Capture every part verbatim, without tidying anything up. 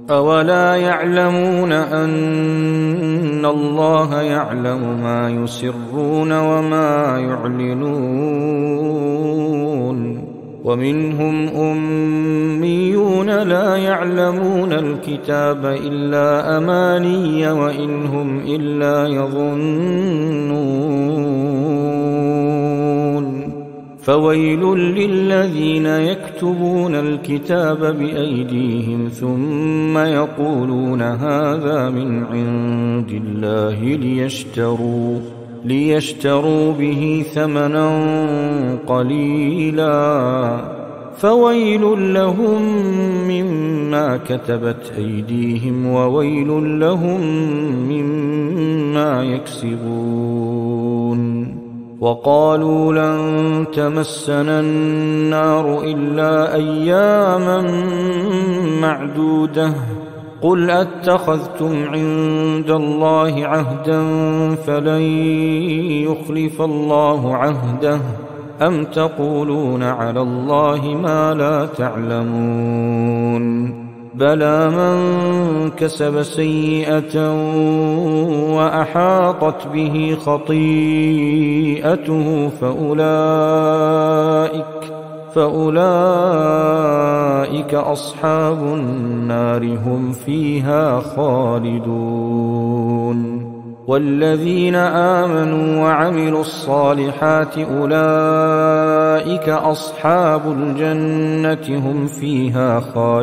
أولا يعلمون أن الله يعلم ما يسرون وما يعلنون ومنهم أميون لا يعلمون الكتاب إلا أماني وإن هم إلا يظنون فويل للذين يكتبون الكتاب بأيديهم ثم يقولون هذا من عند الله ليشتروا ليشتروا به ثمنا قليلا فويل لهم مما كتبت أيديهم وويل لهم مما يكسبون وقالوا لن تمسنا النار إلا أياما معدودة قل أتخذتم عند الله عهدا فلن يخلف الله عهده أم تقولون على الله ما لا تعلمون بلى من كسب سيئة وأحاطت به خطيئته فأولئك فأولئك أصحاب النار هم فيها خالدون والذين آمنوا وعملوا الصالحات أولئك أصحاب الجنة هم فيها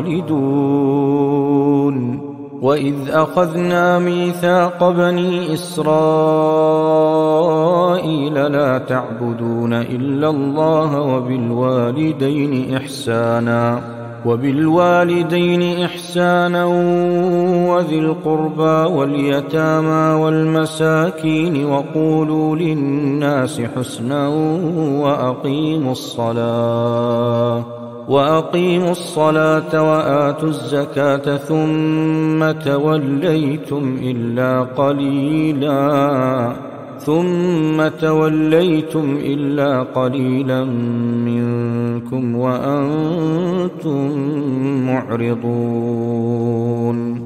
خالدون وإذ أخذنا ميثاق بني إسرائيل لا تعبدون إلا الله وبالوالدين إحسانا وبالوالدين إحسانا وذي القربى واليتامى والمساكين وقولوا للناس حسنا وأقيموا الصلاة وأقيموا الصلاة وآتوا الزكاة ثم توليتم إلا قليلا ثم توليتم إلا قليلا منكم وأنتم معرضون